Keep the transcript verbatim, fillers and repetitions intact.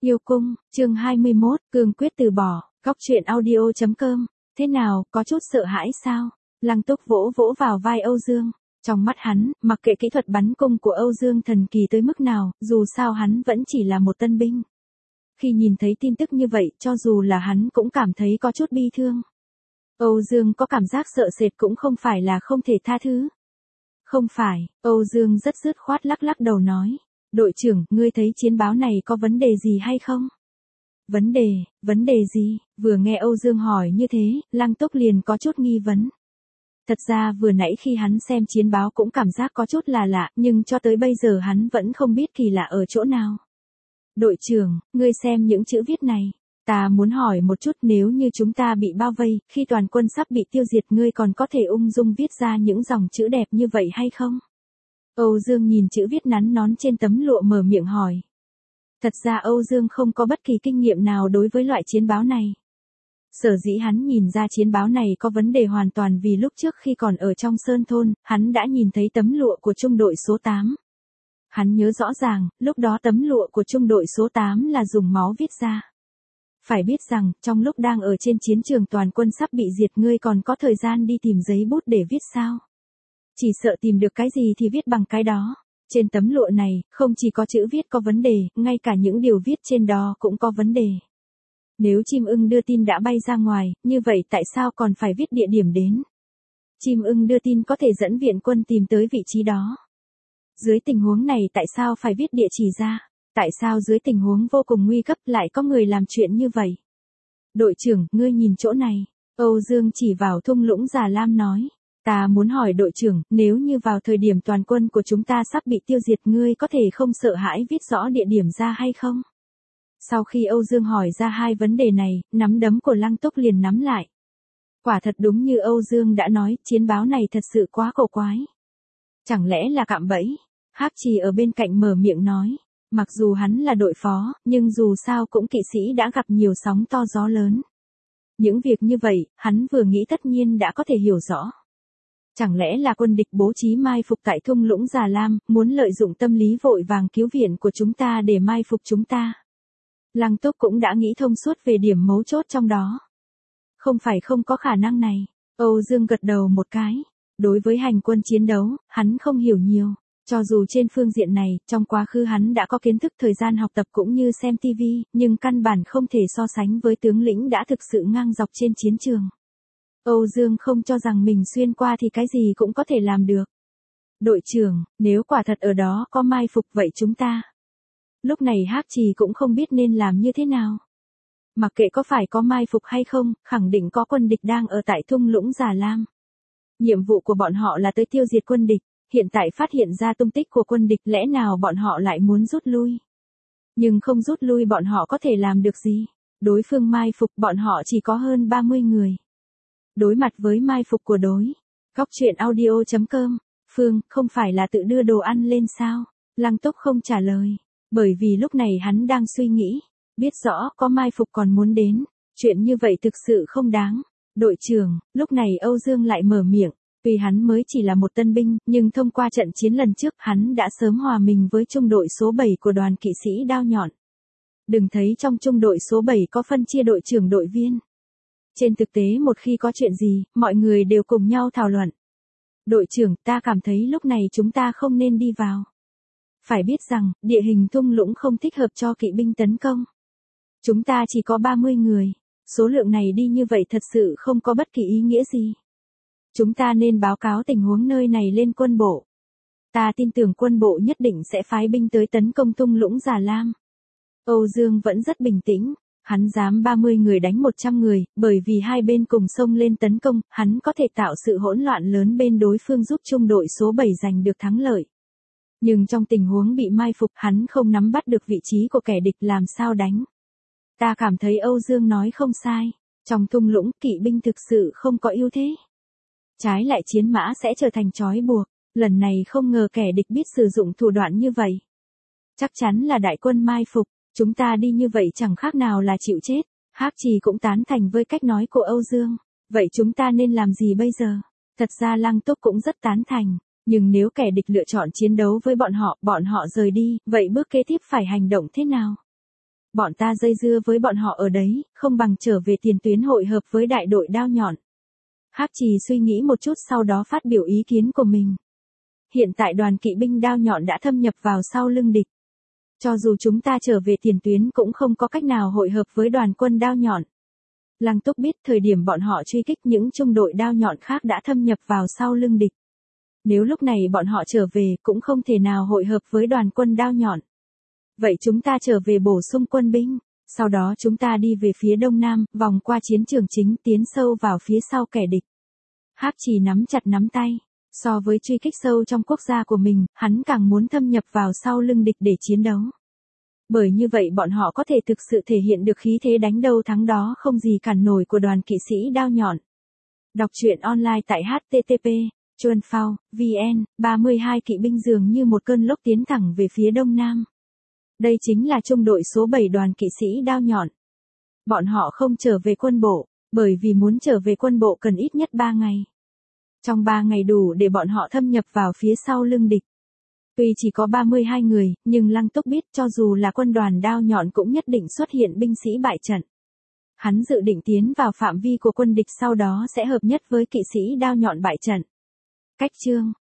Yêu cung, chương hai mươi mốt, cương quyết từ bỏ, góc truyện audio chấm com. Thế nào, có chút sợ hãi sao? Lăng Túc vỗ vỗ vào vai Âu Dương. Trong mắt hắn, mặc kệ kỹ thuật bắn cung của Âu Dương thần kỳ tới mức nào, dù sao hắn vẫn chỉ là một tân binh. Khi nhìn thấy tin tức như vậy, cho dù là hắn cũng cảm thấy có chút bi thương. Âu Dương có cảm giác sợ sệt cũng không phải là không thể tha thứ. Không phải, Âu Dương rất dứt khoát lắc lắc đầu nói. Đội trưởng, ngươi thấy chiến báo này có vấn đề gì hay không? Vấn đề, vấn đề gì? Vừa nghe Âu Dương hỏi như thế, Lăng Túc liền có chút nghi vấn. Thật ra vừa nãy khi hắn xem chiến báo cũng cảm giác có chút là lạ, nhưng cho tới bây giờ hắn vẫn không biết kỳ lạ ở chỗ nào. Đội trưởng, ngươi xem những chữ viết này. Ta muốn hỏi một chút, nếu như chúng ta bị bao vây, khi toàn quân sắp bị tiêu diệt, ngươi còn có thể ung dung viết ra những dòng chữ đẹp như vậy hay không? Âu Dương nhìn chữ viết nắn nón trên tấm lụa mở miệng hỏi. Thật ra Âu Dương không có bất kỳ kinh nghiệm nào đối với loại chiến báo này. Sở dĩ hắn nhìn ra chiến báo này có vấn đề hoàn toàn vì lúc trước khi còn ở trong Sơn Thôn, hắn đã nhìn thấy tấm lụa của trung đội số tám. Hắn nhớ rõ ràng, lúc đó tấm lụa của trung đội số tám là dùng máu viết ra. Phải biết rằng, trong lúc đang ở trên chiến trường toàn quân sắp bị diệt, ngươi còn có thời gian đi tìm giấy bút để viết sao? Chỉ sợ tìm được cái gì thì viết bằng cái đó. Trên tấm lụa này, không chỉ có chữ viết có vấn đề, ngay cả những điều viết trên đó cũng có vấn đề. Nếu chim ưng đưa tin đã bay ra ngoài, như vậy tại sao còn phải viết địa điểm đến? Chim ưng đưa tin có thể dẫn viện quân tìm tới vị trí đó. Dưới tình huống này tại sao phải viết địa chỉ ra? Tại sao dưới tình huống vô cùng nguy cấp lại có người làm chuyện như vậy? Đội trưởng, ngươi nhìn chỗ này. Âu Dương chỉ vào thung lũng Già Lam nói. Ta muốn hỏi đội trưởng, nếu như vào thời điểm toàn quân của chúng ta sắp bị tiêu diệt, ngươi có thể không sợ hãi viết rõ địa điểm ra hay không? Sau khi Âu Dương hỏi ra hai vấn đề này, nắm đấm của Lăng Túc liền nắm lại. Quả thật đúng như Âu Dương đã nói, chiến báo này thật sự quá cổ quái. Chẳng lẽ là cạm bẫy? Hắc Trì ở bên cạnh mở miệng nói. Mặc dù hắn là đội phó, nhưng dù sao cũng kỵ sĩ đã gặp nhiều sóng to gió lớn. Những việc như vậy, hắn vừa nghĩ tất nhiên đã có thể hiểu rõ. Chẳng lẽ là quân địch bố trí mai phục tại thung lũng Già Lam, muốn lợi dụng tâm lý vội vàng cứu viện của chúng ta để mai phục chúng ta? Lăng Túc cũng đã nghĩ thông suốt về điểm mấu chốt trong đó. Không phải không có khả năng này. Âu Dương gật đầu một cái. Đối với hành quân chiến đấu, hắn không hiểu nhiều. Cho dù trên phương diện này, trong quá khứ hắn đã có kiến thức thời gian học tập cũng như xem ti vi, nhưng căn bản không thể so sánh với tướng lĩnh đã thực sự ngang dọc trên chiến trường. Âu Dương không cho rằng mình xuyên qua thì cái gì cũng có thể làm được. Đội trưởng, nếu quả thật ở đó có mai phục vậy chúng ta. Lúc này Hắc Trì cũng không biết nên làm như thế nào. Mặc kệ có phải có mai phục hay không, khẳng định có quân địch đang ở tại thung lũng Già Lam. Nhiệm vụ của bọn họ là tới tiêu diệt quân địch, hiện tại phát hiện ra tung tích của quân địch, lẽ nào bọn họ lại muốn rút lui? Nhưng không rút lui bọn họ có thể làm được gì? Đối phương mai phục bọn họ chỉ có hơn ba mươi người. Đối mặt với mai phục của đối. Góc truyện audio chấm com. Phương, không phải là tự đưa đồ ăn lên sao? Lăng Túc không trả lời. Bởi vì lúc này hắn đang suy nghĩ. Biết rõ có mai phục còn muốn đến. Chuyện như vậy thực sự không đáng. Đội trưởng, lúc này Âu Dương lại mở miệng. Vì hắn mới chỉ là một tân binh, nhưng thông qua trận chiến lần trước hắn đã sớm hòa mình với trung đội số bảy của đoàn kỵ sĩ đao nhọn. Đừng thấy trong trung đội số bảy có phân chia đội trưởng đội viên. Trên thực tế một khi có chuyện gì, mọi người đều cùng nhau thảo luận. Đội trưởng, ta cảm thấy lúc này chúng ta không nên đi vào. Phải biết rằng, địa hình thung lũng không thích hợp cho kỵ binh tấn công. Chúng ta chỉ có ba mươi người. Số lượng này đi như vậy thật sự không có bất kỳ ý nghĩa gì. Chúng ta nên báo cáo tình huống nơi này lên quân bộ. Ta tin tưởng quân bộ nhất định sẽ phái binh tới tấn công thung lũng Già Lam. Âu Dương vẫn rất bình tĩnh. Hắn dám ba mươi người đánh một trăm người, bởi vì hai bên cùng xông lên tấn công, hắn có thể tạo sự hỗn loạn lớn bên đối phương giúp trung đội số bảy giành được thắng lợi. Nhưng trong tình huống bị mai phục, hắn không nắm bắt được vị trí của kẻ địch làm sao đánh. Ta cảm thấy Âu Dương nói không sai. Trong thung lũng, kỵ binh thực sự không có ưu thế. Trái lại chiến mã sẽ trở thành trói buộc. Lần này không ngờ kẻ địch biết sử dụng thủ đoạn như vậy. Chắc chắn là đại quân mai phục. Chúng ta đi như vậy chẳng khác nào là chịu chết. Hắc Trì cũng tán thành với cách nói của Âu Dương. Vậy chúng ta nên làm gì bây giờ? Thật ra Lăng Túc cũng rất tán thành. Nhưng nếu kẻ địch lựa chọn chiến đấu với bọn họ, bọn họ rời đi, vậy bước kế tiếp phải hành động thế nào? Bọn ta dây dưa với bọn họ ở đấy, không bằng trở về tiền tuyến hội hợp với đại đội đao nhọn. Hắc Trì suy nghĩ một chút sau đó phát biểu ý kiến của mình. Hiện tại đoàn kỵ binh đao nhọn đã thâm nhập vào sau lưng địch. Cho dù chúng ta trở về tiền tuyến cũng không có cách nào hội hợp với đoàn quân đao nhọn. Lăng Túc biết thời điểm bọn họ truy kích những trung đội đao nhọn khác đã thâm nhập vào sau lưng địch. Nếu lúc này bọn họ trở về cũng không thể nào hội hợp với đoàn quân đao nhọn. Vậy chúng ta trở về bổ sung quân binh, sau đó chúng ta đi về phía đông nam, vòng qua chiến trường chính tiến sâu vào phía sau kẻ địch. Hắc Trì nắm chặt nắm tay, so với truy kích sâu trong quốc gia của mình, hắn càng muốn thâm nhập vào sau lưng địch để chiến đấu. Bởi như vậy bọn họ có thể thực sự thể hiện được khí thế đánh đâu thắng đó không gì cản nổi của đoàn kỵ sĩ đao nhọn. Đọc truyện online tại h t t p chuan phao chấm vn, ba mươi hai kỵ binh dường như một cơn lốc tiến thẳng về phía đông nam. Đây chính là trung đội số bảy đoàn kỵ sĩ đao nhọn. Bọn họ không trở về quân bộ, bởi vì muốn trở về quân bộ cần ít nhất ba ngày. Trong ba ngày đủ để bọn họ thâm nhập vào phía sau lưng địch. Tuy chỉ có ba mươi hai người, nhưng Lăng Túc biết cho dù là quân đoàn đao nhọn cũng nhất định xuất hiện binh sĩ bại trận. Hắn dự định tiến vào phạm vi của quân địch sau đó sẽ hợp nhất với kỵ sĩ đao nhọn bại trận. Cách chương